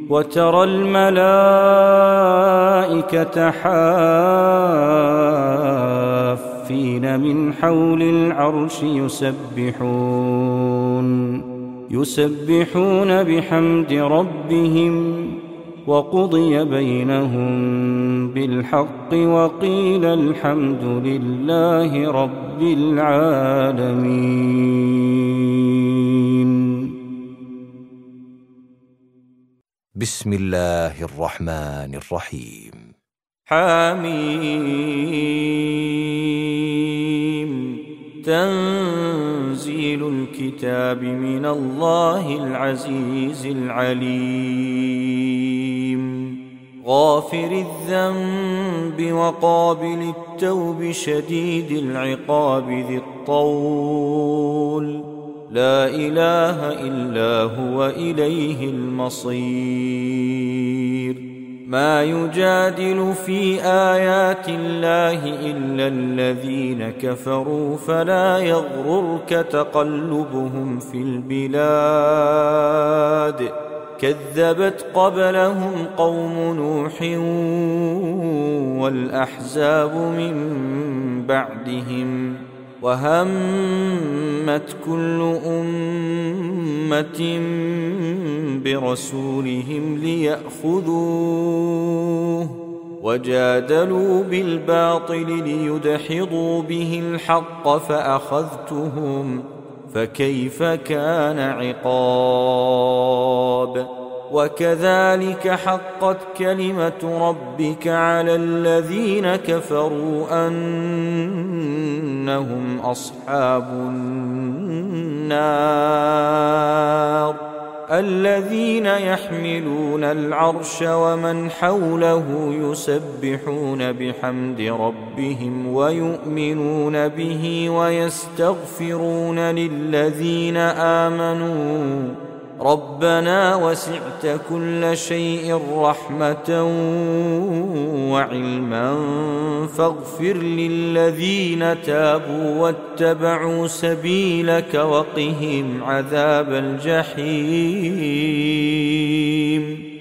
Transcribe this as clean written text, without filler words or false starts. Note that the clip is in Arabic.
وترى الملائكة حافين من حول العرش يسبحون بحمد ربهم، وقضي بينهم بالحق وقيل الحمد لله رب العالمين. بسم الله الرحمن الرحيم. حميم. تنزيل الكتاب من الله العزيز العليم، غافر الذنب وقابل التوب شديد العقاب ذي الطول، لا إله إلا هو إليه المصير. ما يجادل في آيات الله إلا الذين كفروا، فلا يغررك تقلبهم في البلاد. كذبت قبلهم قوم نوح والأحزاب من بعدهم، وهمت كل أمة برسولهم ليأخذوه، وجادلوا بالباطل ليدحضوا به الحق فأخذتهم، فكيف كان عقاب. وكذلك حقت كلمة ربك على الذين كفروا أنهم أصحاب النار، الذين يحملون العرش ومن حوله يسبحون بحمد ربهم ويؤمنون به ويستغفرون للذين آمنوا ربنا وسعت كل شيء رحمة وعلما فاغفر للذين تابوا واتبعوا سبيلك وقهم عذاب الجحيم.